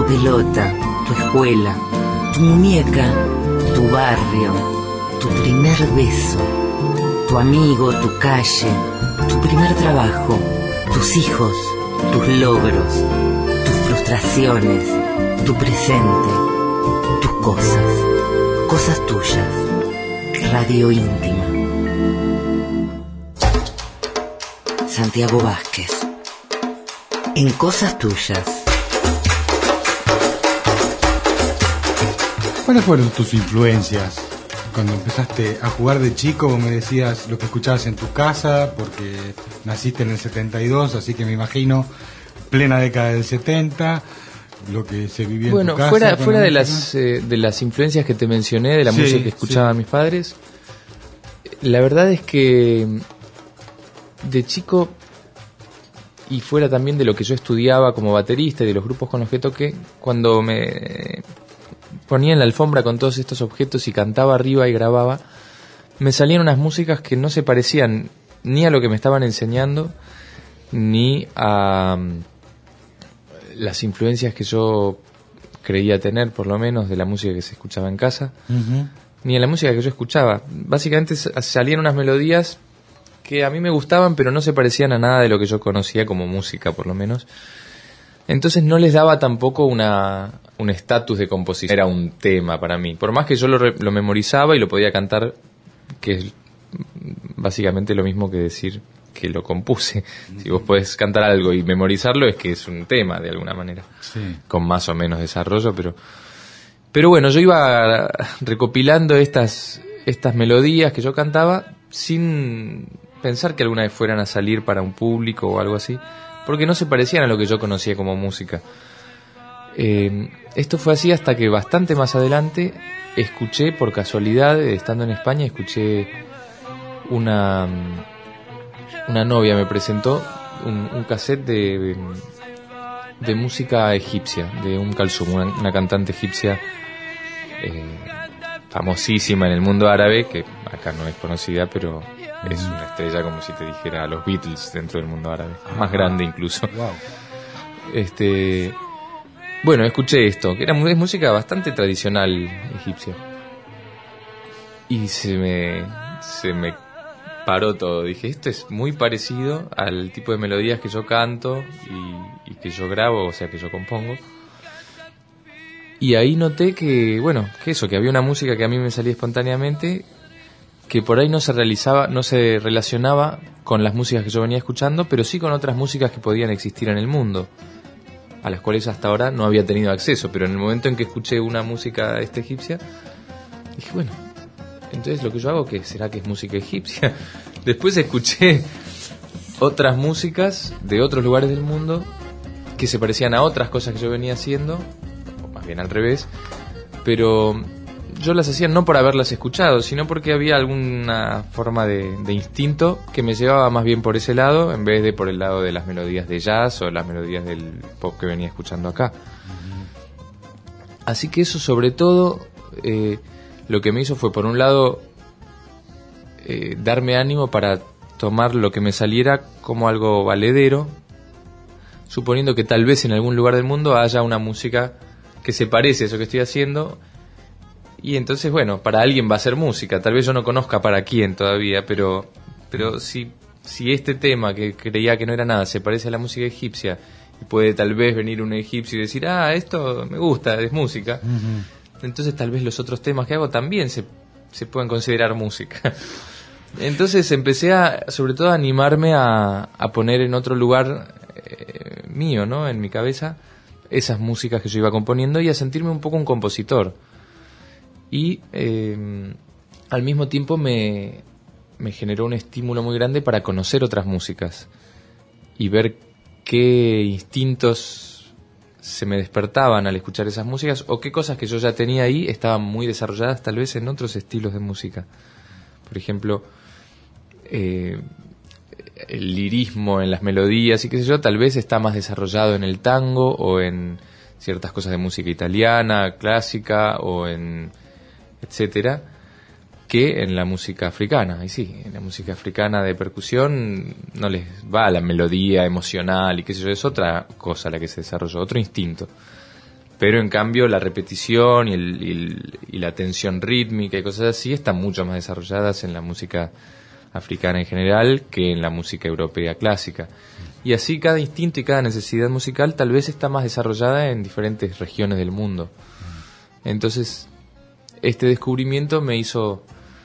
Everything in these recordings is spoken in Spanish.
tu pelota, tu escuela, tu muñeca, tu barrio, tu primer beso, tu amigo, tu calle, tu primer trabajo, tus hijos, tus logros, tus frustraciones, tu presente, tus cosas, cosas tuyas. Radio íntima. Santiago Vázquez. En Cosas Tuyas. ¿Cuáles fueron tus influencias? Cuando empezaste a jugar de chico, vos me decías lo que escuchabas en tu casa, porque naciste en el 72, así que me imagino plena década del 70, lo que se vivía en tu casa. Bueno, fuera de las influencias que te mencioné, de la música que escuchaban mis padres, la verdad es que de chico, y fuera también de lo que yo estudiaba como baterista y de los grupos con los que toqué, cuando me ponía en la alfombra con todos estos objetos y cantaba arriba y grababa, me salían unas músicas que no se parecían ni a lo que me estaban enseñando, ni a las influencias que yo creía tener, por lo menos, de la música que se escuchaba en casa, ni a la música que yo escuchaba. Básicamente salían unas melodías que a mí me gustaban, pero no se parecían a nada de lo que yo conocía como música, por lo menos. Entonces no les daba tampoco un estatus de composición. Era un tema para mí. Por más que yo lo memorizaba y lo podía cantar, que es básicamente lo mismo que decir que lo compuse. Si vos podés cantar algo y memorizarlo, es que es un tema, de alguna manera. Sí. Con más o menos desarrollo, pero bueno, yo iba recopilando estas melodías que yo cantaba sin pensar que alguna vez fueran a salir para un público o algo así, porque no se parecían a lo que yo conocía como música. Esto fue así hasta que bastante más adelante escuché, por casualidad, estando en España, escuché una novia me presentó un cassette de música egipcia, de Kalsum, una cantante egipcia famosísima en el mundo árabe, que acá no es conocida, pero es una estrella, como si te dijera los Beatles dentro del mundo árabe, más grande incluso. Wow. Bueno, escuché esto, que es música bastante tradicional egipcia, y se me paró todo. Dije, esto es muy parecido al tipo de melodías que yo canto y que yo grabo, o sea, que yo compongo. Y ahí noté que había una música que a mí me salía espontáneamente, que por ahí no se relacionaba con las músicas que yo venía escuchando, pero sí con otras músicas que podían existir en el mundo, a las cuales hasta ahora no había tenido acceso. Pero en el momento en que escuché una música egipcia, dije, bueno, entonces lo que yo hago, ¿qué será que es música egipcia? Después escuché otras músicas de otros lugares del mundo que se parecían a otras cosas que yo venía haciendo, o más bien al revés, pero yo las hacía no por haberlas escuchado, sino porque había alguna forma de instinto que me llevaba más bien por ese lado, en vez de por el lado de las melodías de jazz o las melodías del pop que venía escuchando acá. Así que eso, sobre todo, lo que me hizo fue, por un lado, darme ánimo para tomar lo que me saliera como algo valedero, suponiendo que tal vez en algún lugar del mundo haya una música que se parece a eso que estoy haciendo, y entonces, bueno, para alguien va a ser música. Tal vez yo no conozca para quién todavía, pero si este tema que creía que no era nada se parece a la música egipcia, y puede tal vez venir un egipcio y decir, esto me gusta, es música, entonces tal vez los otros temas que hago también se pueden considerar música. Entonces empecé sobre todo a animarme a poner en otro lugar mío, ¿no?, en mi cabeza, esas músicas que yo iba componiendo, y a sentirme un poco un compositor. Y al mismo tiempo me generó un estímulo muy grande para conocer otras músicas y ver qué instintos se me despertaban al escuchar esas músicas, o qué cosas que yo ya tenía ahí estaban muy desarrolladas tal vez en otros estilos de música. Por ejemplo, el lirismo en las melodías y qué sé yo, tal vez está más desarrollado en el tango o en ciertas cosas de música italiana, clásica, o en etcétera, que en la música africana. Y sí, en la música africana de percusión no les va la melodía emocional y qué sé yo, es otra cosa la que se desarrolló, otro instinto. pero en cambio la repetición y la tensión rítmica y cosas así están mucho más desarrolladas en la música africana en general que en la música europea clásica. Y así cada instinto y cada necesidad musical tal vez está más desarrollada en diferentes regiones del mundo. Entonces, este descubrimiento me hizo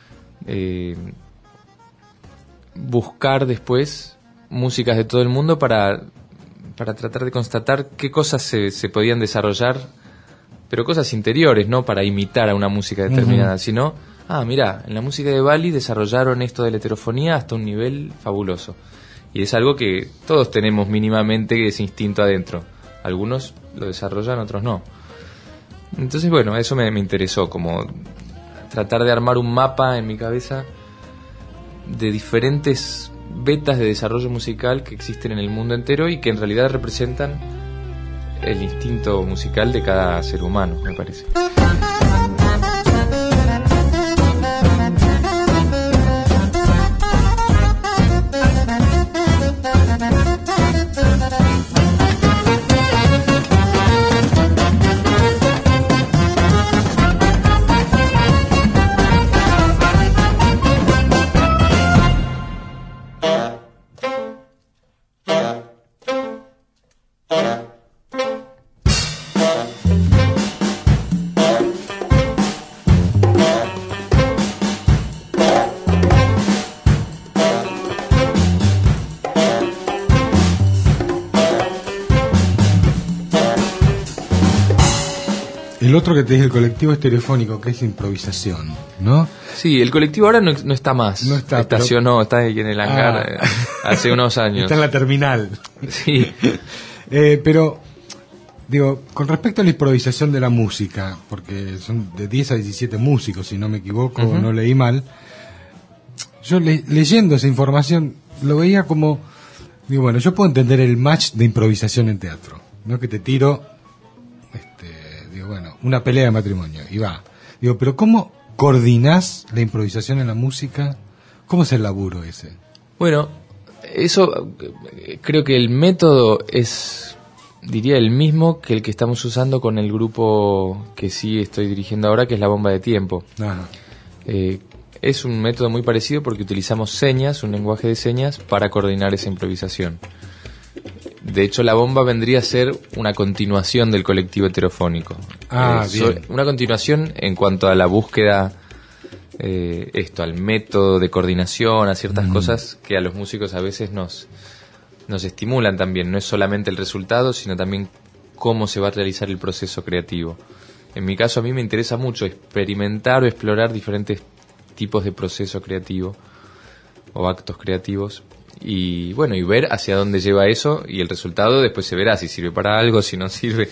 buscar después músicas de todo el mundo para tratar de constatar qué cosas se podían desarrollar, pero cosas interiores, no para imitar a una música determinada, sino, mira, en la música de Bali desarrollaron esto de la heterofonía hasta un nivel fabuloso. Y es algo que todos tenemos mínimamente ese instinto adentro. Algunos lo desarrollan, otros no. Entonces, bueno, eso me interesó, como tratar de armar un mapa en mi cabeza de diferentes vetas de desarrollo musical que existen en el mundo entero y que en realidad representan el instinto musical de cada ser humano, me parece. El otro que te dije, el colectivo estereofónico, que es improvisación, ¿no? Sí, el colectivo ahora no está más. No está. Estacionó, está ahí en el hangar hace unos años. Está en la terminal. Sí. Pero, digo, con respecto a la improvisación de la música, porque son de 10 a 17 músicos, si no me equivoco, no leí mal, yo leyendo esa información lo veía como, digo, bueno, yo puedo entender el match de improvisación en teatro, ¿no? Que te tiro, bueno, una pelea de matrimonio y va. Digo, pero ¿cómo coordinás la improvisación en la música? ¿Cómo es el laburo ese? Bueno, eso creo que el método es, diría, el mismo que el que estamos usando con el grupo que sí estoy dirigiendo ahora, que es La Bomba de Tiempo. Es un método muy parecido porque utilizamos señas, un lenguaje de señas, para coordinar esa improvisación. De hecho, La Bomba vendría a ser una continuación del colectivo heterofónico. Bien. Una continuación en cuanto a la búsqueda, al método de coordinación, a ciertas cosas que a los músicos a veces nos estimulan también. No es solamente el resultado, sino también cómo se va a realizar el proceso creativo. En mi caso, a mí me interesa mucho experimentar o explorar diferentes tipos de proceso creativo o actos creativos. Y bueno, y ver hacia dónde lleva eso, y el resultado después se verá si sirve para algo, si no sirve.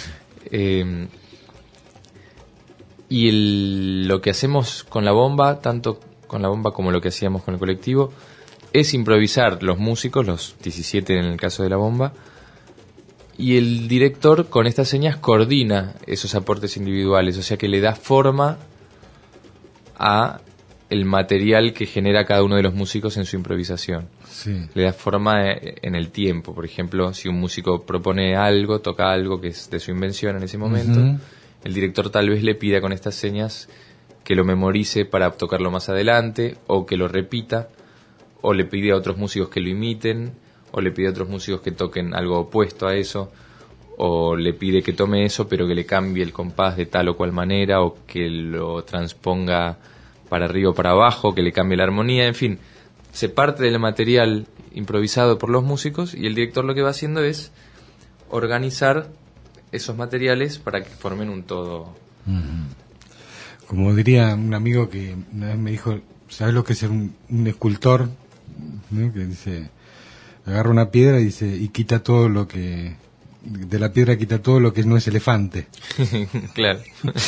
Lo que hacemos con La Bomba, tanto con La Bomba como lo que hacíamos con el colectivo, es improvisar los músicos, los 17 en el caso de La Bomba, y el director con estas señas coordina esos aportes individuales, o sea que le da forma a el material que genera cada uno de los músicos en su improvisación. Sí. Le da forma en el tiempo. Por ejemplo, si un músico propone algo, toca algo que es de su invención en ese momento, el director tal vez le pida con estas señas que lo memorice para tocarlo más adelante, o que lo repita, o le pide a otros músicos que lo imiten, o le pide a otros músicos que toquen algo opuesto a eso, o le pide que tome eso pero que le cambie el compás de tal o cual manera, o que lo transponga para arriba o para abajo, que le cambie la armonía, en fin. Se parte del material improvisado por los músicos y el director lo que va haciendo es organizar esos materiales para que formen un todo. Como diría un amigo que una vez me dijo, ¿sabes lo que es ser un escultor? ¿No? Que dice, agarra una piedra y dice, y quita todo lo que... de la piedra quita todo lo que no es elefante. Claro.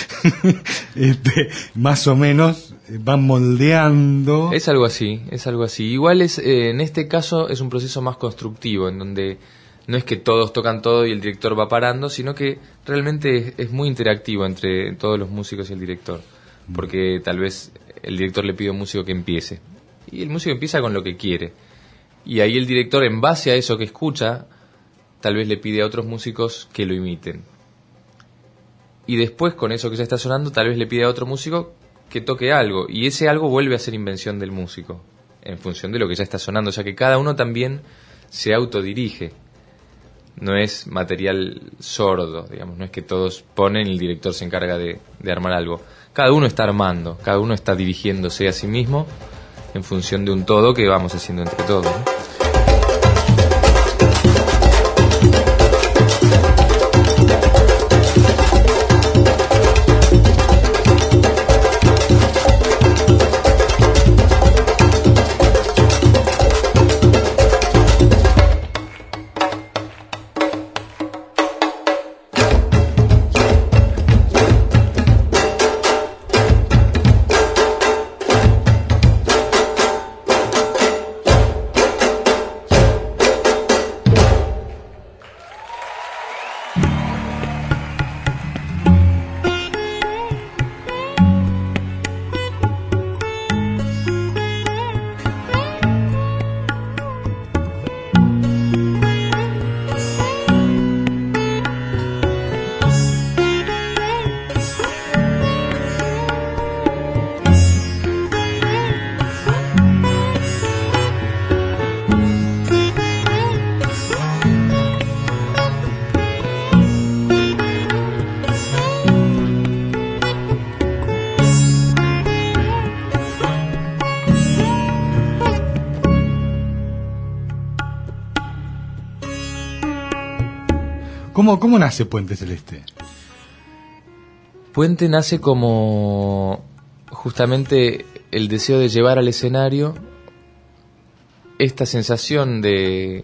Más o menos van moldeando. Es algo así. Igual en este caso es un proceso más constructivo, en donde no es que todos tocan todo y el director va parando, sino que realmente es muy interactivo entre todos los músicos y el director. Porque tal vez el director le pide a un músico que empiece. Y el músico empieza con lo que quiere. Y ahí el director, en base a eso que escucha, tal vez le pide a otros músicos que lo imiten. y después con eso que ya está sonando tal vez le pide a otro músico que toque algo, y ese algo vuelve a ser invención del músico en función de lo que ya está sonando, o sea que cada uno también se autodirige, no es material sordo, digamos, no es que todos ponen y el director se encarga de armar algo, cada uno está armando, cada uno está dirigiéndose a sí mismo en función de un todo que vamos haciendo entre todos, ¿no? ¿Cómo nace Puente Celeste? Puente nace como justamente el deseo de llevar al escenario esta sensación de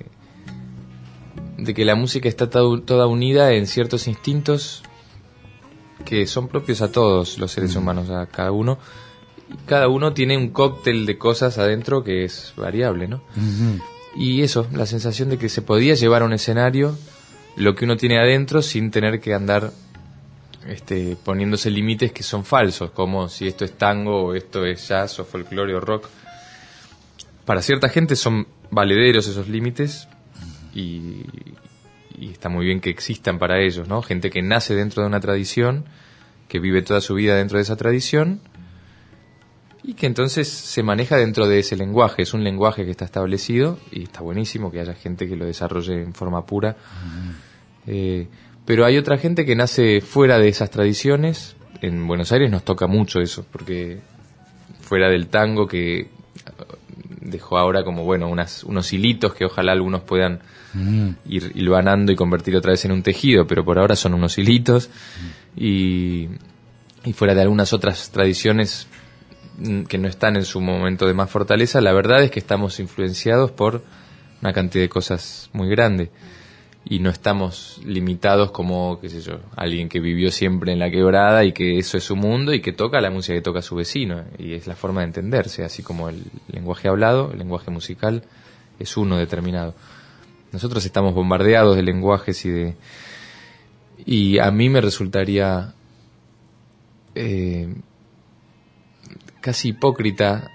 que la música está toda unida en ciertos instintos que son propios a todos los seres humanos, a cada uno. Y cada uno tiene un cóctel de cosas adentro que es variable, ¿no? Uh-huh. Y eso, la sensación de que se podía llevar a un escenario lo que uno tiene adentro sin tener que andar poniéndose límites que son falsos, como si esto es tango o esto es jazz o folclore o rock. Para cierta gente son valederos esos límites y está muy bien que existan para ellos, ¿no? Gente que nace dentro de una tradición, que vive toda su vida dentro de esa tradición y que entonces se maneja dentro de ese lenguaje. Es un lenguaje que está establecido y está buenísimo que haya gente que lo desarrolle en forma pura. Pero hay otra gente que nace fuera de esas tradiciones. En Buenos Aires nos toca mucho eso, porque fuera del tango, que dejó ahora como unos hilitos que ojalá algunos puedan ir hilvanando y convertir otra vez en un tejido, pero por ahora son unos hilitos. Y fuera de algunas otras tradiciones que no están en su momento de más fortaleza, la verdad es que estamos influenciados por una cantidad de cosas muy grande. Y no estamos limitados como, qué sé yo, alguien que vivió siempre en la quebrada y que eso es su mundo y que toca la música que toca su vecino. Y es la forma de entenderse, así como el lenguaje hablado, el lenguaje musical es uno determinado. Nosotros estamos bombardeados de lenguajes y a mí me resultaría casi hipócrita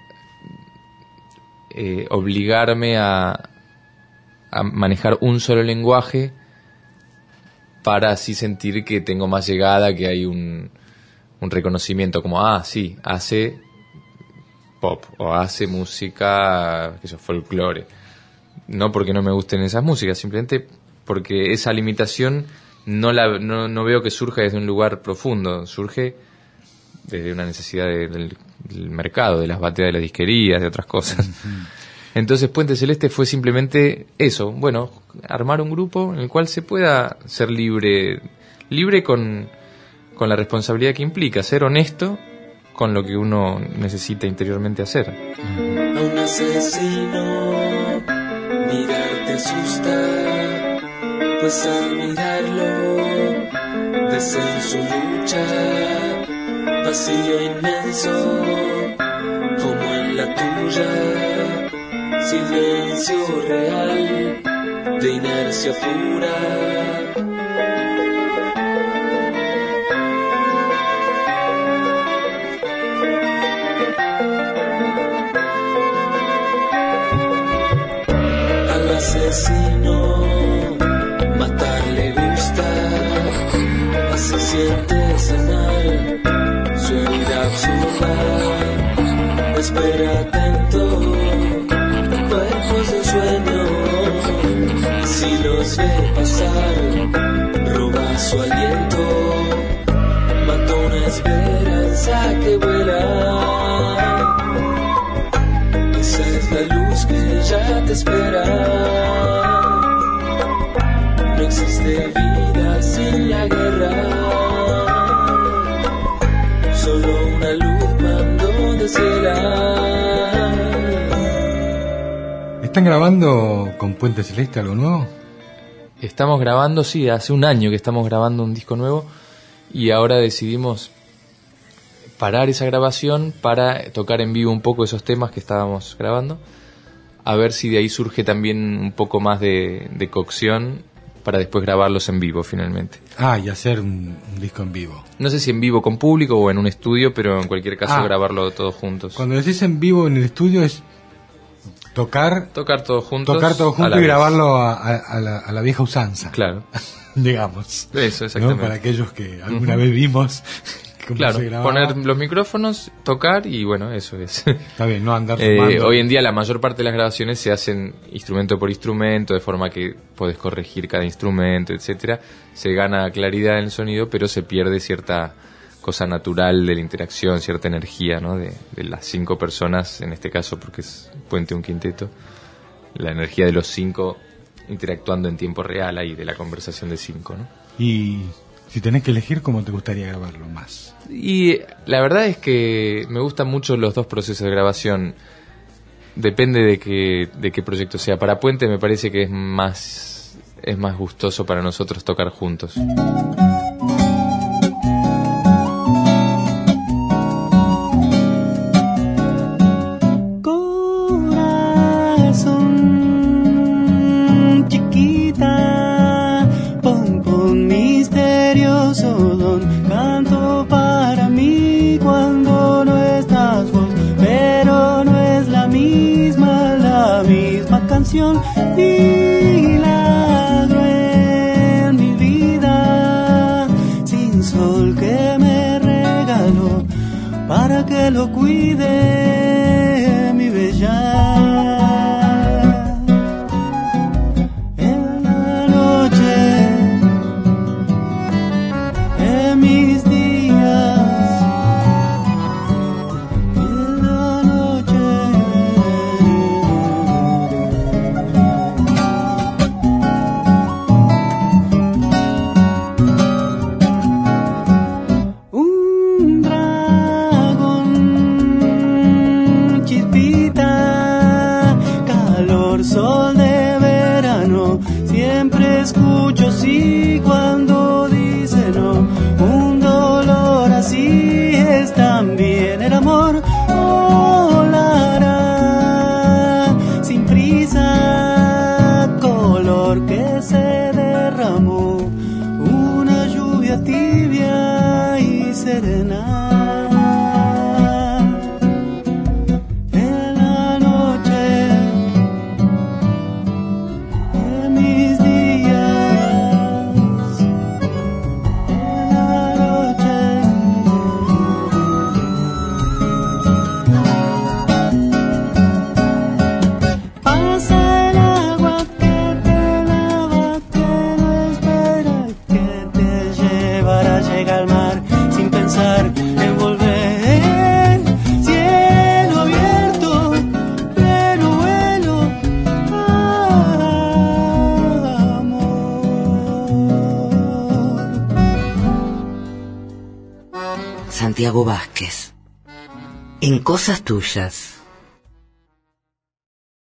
obligarme a manejar un solo lenguaje para así sentir que tengo más llegada, que hay un reconocimiento como, sí, hace pop o hace música, que eso, folclore. No porque no me gusten esas músicas, simplemente porque esa limitación no veo que surja desde un lugar profundo, surge desde una necesidad del mercado, de las bateas de las disquerías, de otras cosas. Entonces Puente Celeste fue simplemente eso, armar un grupo en el cual se pueda ser libre con la responsabilidad que implica, ser honesto con lo que uno necesita interiormente hacer. A un asesino mirar te asusta, pues al mirarlo ves en su lucha vacío inmenso como en la tuya. Silencio real de inercia pura. Al asesino matar le gusta, así siente espera atento, cuerpos de sueño. Si los ve pasar, roba su aliento, mata una esperanza que vuela. Esa es la luz que ya te espera. No existe vida sin la guerra, solo una luz cuando desciela. ¿Están grabando con Puente Celeste algo nuevo? Estamos grabando, sí, hace un año que estamos grabando un disco nuevo y ahora decidimos parar esa grabación para tocar en vivo un poco esos temas que estábamos grabando, a ver si de ahí surge también un poco más de cocción para después grabarlos en vivo finalmente. Ah, y hacer un disco en vivo. No sé si en vivo con público o en un estudio, pero en cualquier caso grabarlo todos juntos. Cuando decís en vivo en el estudio es tocar todos juntos y grabarlo a la vieja usanza. Claro. Digamos. Eso, exactamente. ¿No? Para aquellos que alguna vez vimos cómo claro, se grababa. poner los micrófonos, tocar y bueno, eso es. Está bien, no andar sumando. Hoy en día la mayor parte de las grabaciones se hacen instrumento por instrumento, de forma que podés corregir cada instrumento, etcétera. Se gana claridad en el sonido, pero se pierde cierta cosa natural de la interacción, cierta energía, ¿no? De las 5 personas, en este caso, porque es Puente un quinteto, la energía de los 5 interactuando en tiempo real ahí, de la conversación de 5, ¿no? Y si tenés que elegir, ¿cómo te gustaría grabarlo más? Y la verdad es que me gustan mucho los dos procesos de grabación. Depende de qué proyecto sea. Para Puente me parece que es más gustoso para nosotros tocar juntos. Canto para mí cuando no estás vos, pero no es la misma canción. Milagro en mi vida, sin sol que me regaló para que lo cuide mi bella. Santiago Vázquez. En Cosas Tuyas.